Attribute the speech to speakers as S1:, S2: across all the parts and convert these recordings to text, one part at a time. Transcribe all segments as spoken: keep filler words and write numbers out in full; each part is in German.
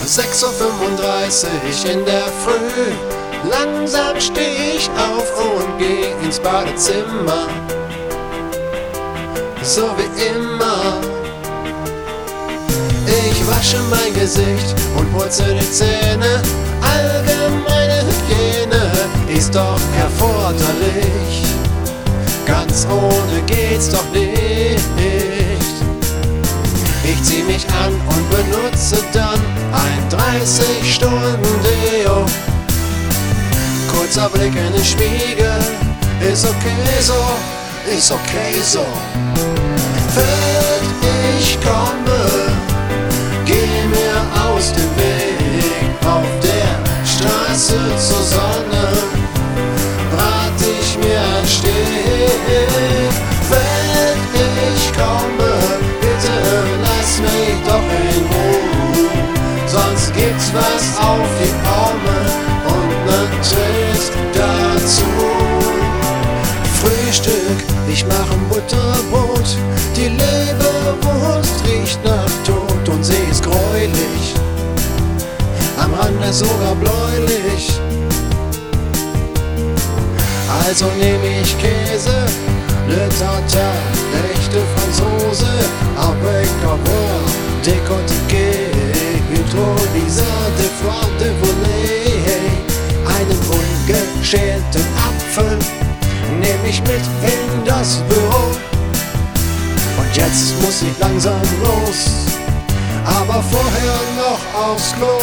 S1: sechs Uhr fünfunddreißig in der Früh. Langsam steh ich auf und geh ins Badezimmer. So wie immer. Ich wasche mein Gesicht und putze die Zähne. Allgemeine Hygiene ist doch erforderlich. Ganz ohne geht's doch nicht. Ich zieh mich an und benutze dann ein dreißig Stunden Deo. Kurzer Blick in den Spiegel, ist okay so, ist okay so. Fällt, ich komme, geh mir aus dem Weg. Auf der Straße zur Sonne brat ich mir ein Steg. Fällt, ich komme, bitte lass mich doch in Ruhe, sonst gibt's was auf die Arme und nen Tritt dazu. Frühstück, ich mach ein Butterbrot, die Leberwurst riecht nach Tod und sie ist gräulich, am Rande sogar bläulich. Also nehm ich Käse, le Tartare, echte Franzose, avec avoir décortiqué, hydrolyseur de foie de volée. Einen ungeschälten Apfel nehm ich mit in das Büro. Und jetzt muss ich langsam los, aber vorher noch aufs Klo.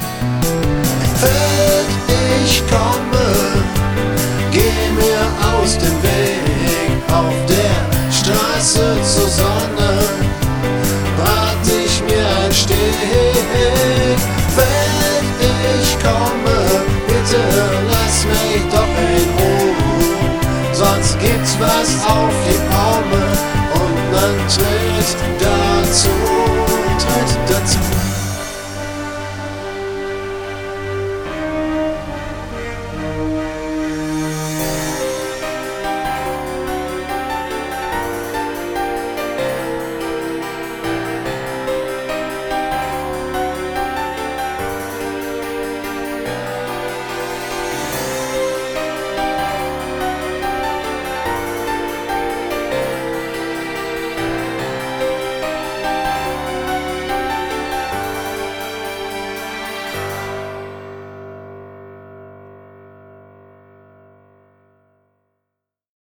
S1: Fällt, ich komme, geh mir aus dem Weg. Auf der Straße zur Sonne brat ich mir ein Steg. Fällt, ich komme, bitte lass mich doch in Ruhe, sonst gibt's was auf die Arme und nen Tritt